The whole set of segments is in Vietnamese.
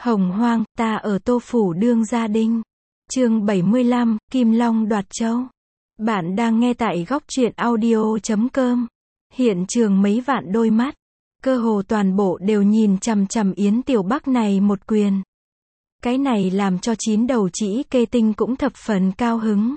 Hồng hoang, ta ở Tô Phủ đương gia đinh. Chương 75, Kim Long đoạt châu. Bạn đang nghe tại góc truyện audio.com. Hiện trường mấy vạn đôi mắt, cơ hồ toàn bộ đều nhìn chằm chằm Yến Tiểu Bắc này một quyền. Cái này làm cho chín đầu chỉ kê tinh cũng thập phần cao hứng.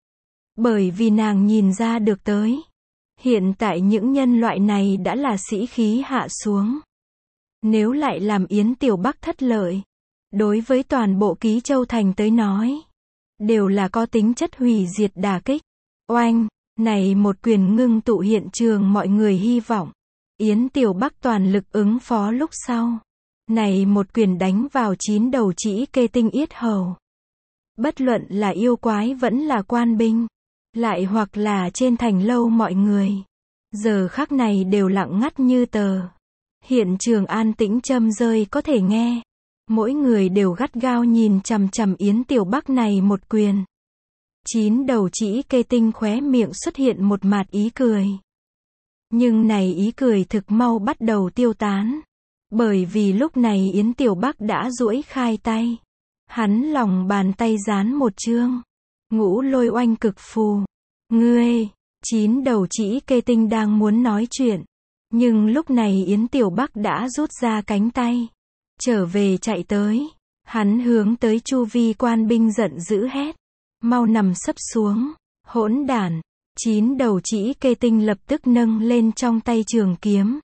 Bởi vì nàng nhìn ra được tới. Hiện tại những nhân loại này đã là sĩ khí hạ xuống. Nếu lại làm Yến Tiểu Bắc thất lợi, đối với toàn bộ Ký Châu Thành tới nói, đều là có tính chất hủy diệt đả kích. Oanh, này một quyền ngưng tụ hiện trường mọi người hy vọng. Yến Tiểu Bắc toàn lực ứng phó lúc sau. Này một quyền đánh vào chín đầu chỉ kê tinh yết hầu. Bất luận là yêu quái vẫn là quan binh, lại hoặc là trên thành lâu mọi người. Giờ khắc này đều lặng ngắt như tờ. Hiện trường an tĩnh châm rơi có thể nghe. Mỗi người đều gắt gao nhìn chằm chằm Yến Tiểu Bắc này một quyền. Chín đầu chỉ kê tinh khóe miệng xuất hiện một mạt ý cười. Nhưng này ý cười thực mau bắt đầu tiêu tán. Bởi vì lúc này Yến Tiểu Bắc đã duỗi khai tay. Hắn lòng bàn tay dán một chương. Ngũ lôi oanh cực phù. Ngươi, chín đầu chỉ kê tinh đang muốn nói chuyện. Nhưng lúc này Yến Tiểu Bắc đã rút ra cánh tay. Trở về chạy tới. Hắn hướng tới chu vi quan binh giận dữ hét. Mau nằm sấp xuống. Hỗn đản. Chín đầu chỉ kê tinh lập tức nâng lên trong tay trường kiếm.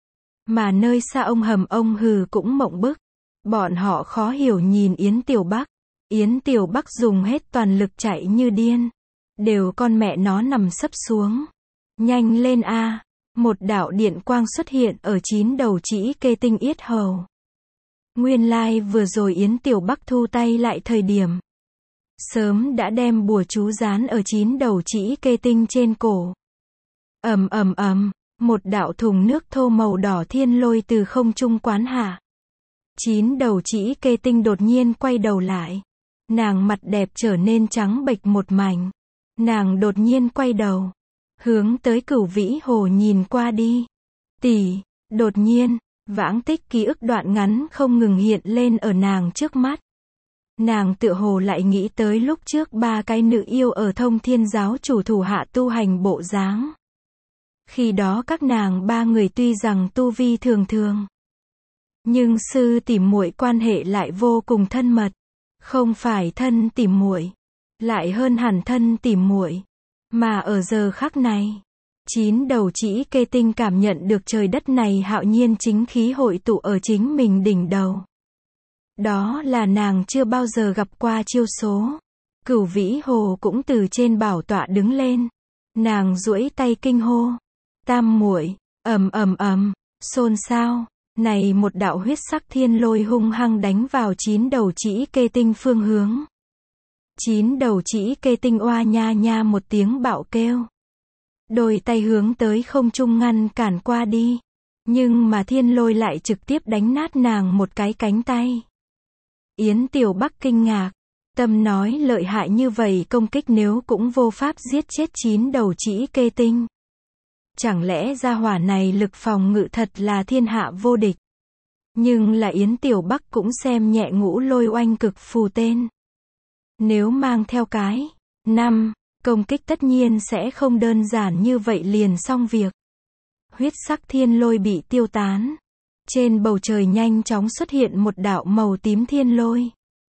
Mà nơi xa ông Hầm ông Hừ cũng mộng bức. Bọn họ khó hiểu nhìn Yến Tiểu Bắc. Yến Tiểu Bắc dùng hết toàn lực chạy như điên. Đều con mẹ nó nằm sấp xuống. Nhanh lên a. Một đạo điện quang xuất hiện ở chín đầu chỉ kê tinh yết hầu. Nguyên lai vừa rồi Yến Tiểu Bắc thu tay lại thời điểm. Sớm đã đem bùa chú dán ở chín đầu chỉ kê tinh trên cổ. Ầm ầm ầm, một đạo thùng nước thô màu đỏ thiên lôi từ không trung quán hạ. Chín đầu chỉ kê tinh đột nhiên quay đầu lại. Nàng mặt đẹp trở nên trắng bệch một mảnh. Nàng đột nhiên quay đầu. Hướng tới Cửu Vĩ Hồ nhìn qua đi. Tỷ, đột nhiên, vãng tích ký ức đoạn ngắn không ngừng hiện lên ở nàng trước mắt. Nàng tựa hồ lại nghĩ tới lúc trước ba cái nữ yêu ở Thông Thiên giáo chủ thủ hạ tu hành bộ dáng. Khi đó các nàng ba người tuy rằng tu vi thường thường, nhưng sư tỷ muội quan hệ lại vô cùng thân mật. Không phải thân tỷ muội, lại hơn hẳn thân tỷ muội. Mà ở giờ khắc này, chín đầu chỉ kê tinh cảm nhận được trời đất này hạo nhiên chính khí hội tụ ở chính mình đỉnh đầu. Đó là nàng chưa bao giờ gặp qua chiêu số. Cửu Vĩ Hồ cũng từ trên bảo tọa đứng lên. Nàng duỗi tay kinh hô. Tam muội, ầm ầm ầm, xôn xao. Này một đạo huyết sắc thiên lôi hung hăng đánh vào chín đầu chỉ kê tinh phương hướng. Chín đầu chỉ kê tinh oa nha nha một tiếng bạo kêu. Đôi tay hướng tới không trung ngăn cản qua đi. Nhưng mà thiên lôi lại trực tiếp đánh nát nàng một cái cánh tay. Yến Tiểu Bắc kinh ngạc. Tâm nói lợi hại như vậy công kích nếu cũng vô pháp giết chết chín đầu chỉ kê tinh. Chẳng lẽ gia hỏa này lực phòng ngự thật là thiên hạ vô địch. Nhưng là Yến Tiểu Bắc cũng xem nhẹ ngũ lôi oanh cực phù tên. Nếu mang theo cái năm công kích tất nhiên sẽ không đơn giản như vậy liền xong việc. Huyết sắc thiên lôi bị tiêu tán. Trên bầu trời nhanh chóng xuất hiện một đạo màu tím thiên lôi.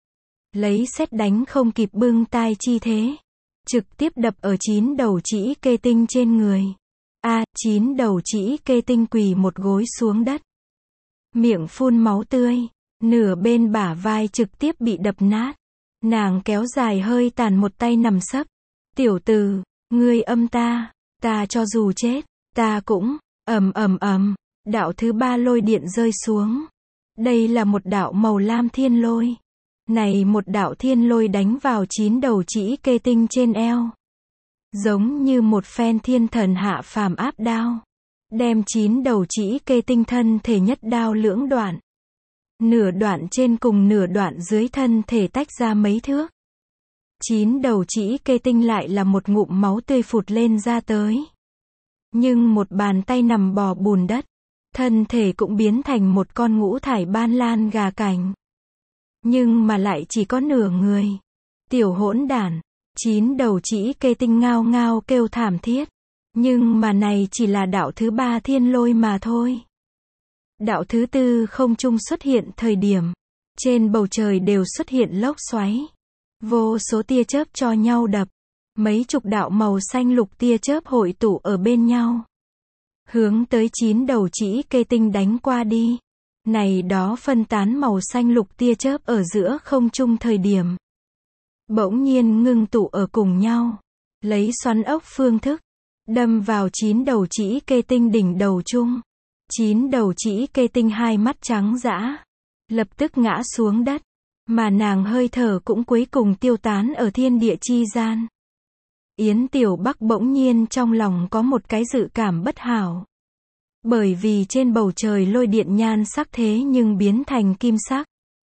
Lấy sét đánh không kịp bưng tai chi thế. Trực tiếp đập ở chín đầu chỉ kê tinh trên người. Chín đầu chỉ kê tinh quỳ một gối xuống đất. Miệng phun máu tươi. Nửa bên bả vai trực tiếp bị đập nát. Nàng kéo dài hơi tàn một tay nằm sấp. Tiểu tử, ngươi âm ta cho dù chết, ta cũng, ầm ầm ầm, đạo thứ ba lôi điện rơi xuống. Đây là một đạo màu lam thiên lôi. Này một đạo thiên lôi đánh vào chín đầu chỉ kê tinh trên eo. Giống như một phen thiên thần hạ phàm áp đao. Đem chín đầu chỉ kê tinh thân thể nhất đao lưỡng đoạn. Nửa đoạn trên cùng nửa đoạn dưới thân thể tách ra mấy thước. Chín đầu chỉ kê tinh lại là một ngụm máu tươi phụt lên ra tới. Nhưng một bàn tay nằm bò bùn đất. Thân thể cũng biến thành một con ngũ thải ban lan gà cảnh. nhưng mà lại chỉ có nửa người. Tiểu hỗn đản, 9 đầu chỉ kê tinh ngao ngao kêu thảm thiết. Nhưng mà này chỉ là đạo thứ 3 thiên lôi mà thôi. Đạo thứ 4 không trung xuất hiện thời điểm. Trên bầu trời đều xuất hiện lốc xoáy. Vô số tia chớp cho nhau đập. Mấy chục đạo màu xanh lục tia chớp hội tụ ở bên nhau. Hướng tới 9 đầu chỉ kê tinh đánh qua đi. Này đó phân tán màu xanh lục tia chớp ở giữa không trung thời điểm. Bỗng nhiên ngưng tụ ở cùng nhau. Lấy xoắn ốc phương thức. Đâm vào 9 đầu chỉ kê tinh đỉnh đầu chung. 9 đầu chỉ kê tinh hai mắt trắng dã. Lập tức ngã xuống đất. Mà nàng hơi thở cũng cuối cùng tiêu tán ở thiên địa chi gian. Yến Tiểu Bắc bỗng nhiên trong lòng có một cái dự cảm bất hảo. Bởi vì trên bầu trời lôi điện nhan sắc thế nhưng biến thành kim sắc.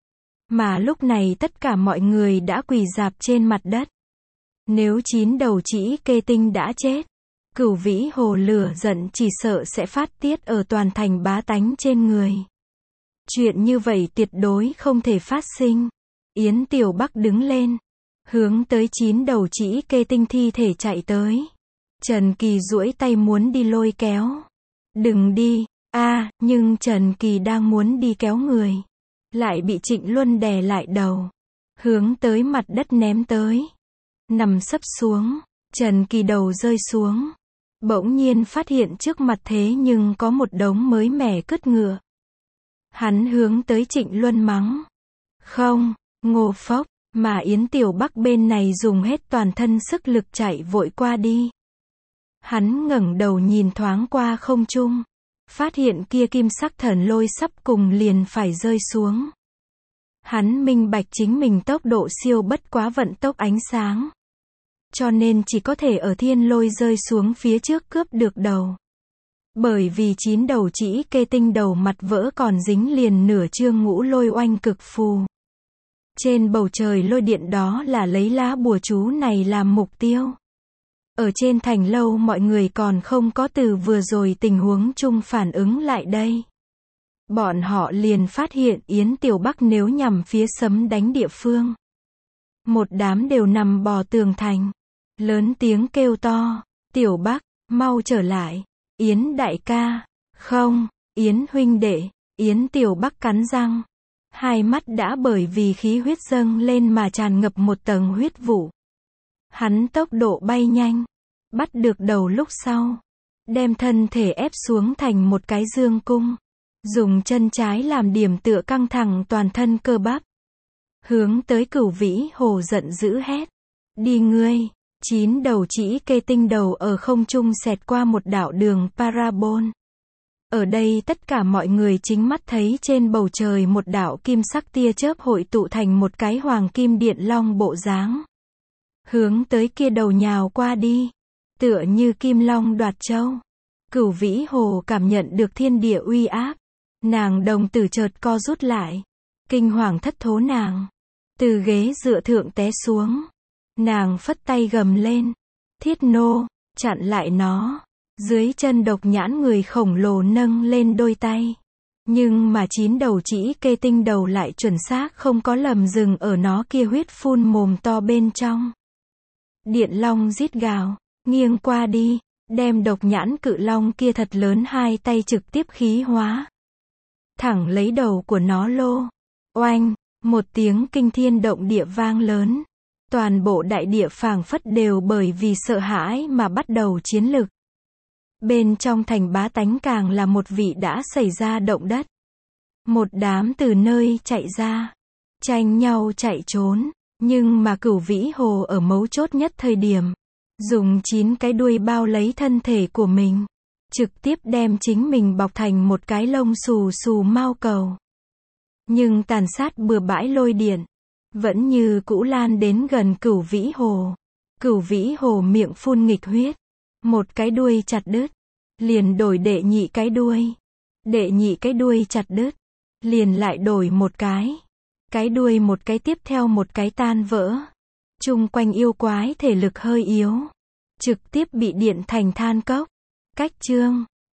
Mà lúc này tất cả mọi người đã quỳ rạp trên mặt đất. Nếu 9 đầu chỉ kê tinh đã chết, Cửu Vĩ Hồ lửa giận chỉ sợ sẽ phát tiết ở toàn thành bá tánh trên người. Chuyện như vậy tuyệt đối không thể phát sinh. Yến Tiểu Bắc đứng lên, hướng tới 9 đầu chỉ kê tinh thi thể chạy tới. Trần Kỳ duỗi tay muốn đi lôi kéo. Đừng đi, nhưng Trần Kỳ đang muốn đi kéo người. Lại bị Trịnh Luân đè lại đầu. Hướng tới mặt đất ném tới. Nằm sấp xuống, Trần Kỳ đầu rơi xuống. Bỗng nhiên phát hiện trước mặt thế nhưng có một đống mới mẻ cứt ngựa. Hắn hướng tới Trịnh Luân mắng. Không, ngô phốc, mà Yến Tiểu Bắc bên này dùng hết toàn thân sức lực chạy vội qua đi. Hắn ngẩng đầu nhìn thoáng qua không trung. Phát hiện kia kim sắc thần lôi sắp cùng liền phải rơi xuống. Hắn minh bạch chính mình tốc độ siêu bất quá vận tốc ánh sáng. Cho nên chỉ có thể ở thiên lôi rơi xuống phía trước cướp được đầu. Bởi vì 9 đầu chỉ kê tinh đầu mặt vỡ còn dính liền nửa chương ngũ lôi oanh cực phù. Trên bầu trời lôi điện đó là lấy lá bùa chú này làm mục tiêu. Ở trên thành lâu mọi người còn không có từ vừa rồi tình huống chung phản ứng lại đây. Bọn họ liền phát hiện Yến Tiểu Bắc nếu nhằm phía sấm đánh địa phương. Một đám đều nằm bò tường thành. Lớn tiếng kêu to, Tiểu Bắc, mau trở lại. Yến đại ca, không, Yến huynh đệ. Yến Tiểu Bắc cắn răng. Hai mắt đã bởi vì khí huyết dâng lên mà tràn ngập một tầng huyết vụ. Hắn tốc độ bay nhanh. Bắt được đầu lúc sau. Đem thân thể ép xuống thành một cái dương cung. Dùng chân trái làm điểm tựa căng thẳng toàn thân cơ bắp. Hướng tới Cửu Vĩ Hồ giận dữ hét. Đi ngươi. 9 đầu chỉ kê tinh đầu ở không trung xẹt qua một đạo đường parabol. Ở đây tất cả mọi người chính mắt thấy trên bầu trời một đạo kim sắc tia chớp hội tụ thành một cái hoàng kim điện long bộ dáng. Hướng tới kia đầu nhào qua đi. Tựa như kim long đoạt châu. Cửu Vĩ Hồ cảm nhận được thiên địa uy áp. Nàng đồng tử chợt co rút lại. Kinh hoàng thất thố nàng. Từ ghế dựa thượng té xuống. Nàng phất tay gầm lên. Thiết nô, chặn lại nó. Dưới chân độc nhãn người khổng lồ nâng lên đôi tay. Nhưng mà 9 đầu chỉ kê tinh đầu lại chuẩn xác không có lầm dừng ở nó kia huyết phun mồm to bên trong. Điện long rít gào, nghiêng qua đi, đem độc nhãn cự long kia thật lớn hai tay trực tiếp khí hóa. Thẳng lấy đầu của nó lô. Oanh, một tiếng kinh thiên động địa vang lớn. Toàn bộ đại địa phảng phất đều bởi vì sợ hãi mà bắt đầu chiến lực. Bên trong thành bá tánh càng là một vị đã xảy ra động đất. Một đám từ nơi chạy ra. Tranh nhau chạy trốn. Nhưng mà Cửu Vĩ Hồ ở mấu chốt nhất thời điểm. Dùng 9 cái đuôi bao lấy thân thể của mình. Trực tiếp đem chính mình bọc thành một cái lông xù xù mao cầu. Nhưng tàn sát bừa bãi lôi điện. Vẫn như cũ lan đến gần Cửu Vĩ Hồ. Cửu Vĩ Hồ miệng phun nghịch huyết. Một cái đuôi chặt đứt. Liền đổi đệ nhị cái đuôi. Đệ nhị cái đuôi chặt đứt. Liền lại đổi một cái. Cái đuôi một cái tiếp theo một cái tan vỡ. Chung quanh yêu quái thể lực hơi yếu. Trực tiếp bị điện thành than cốc. Cách chương.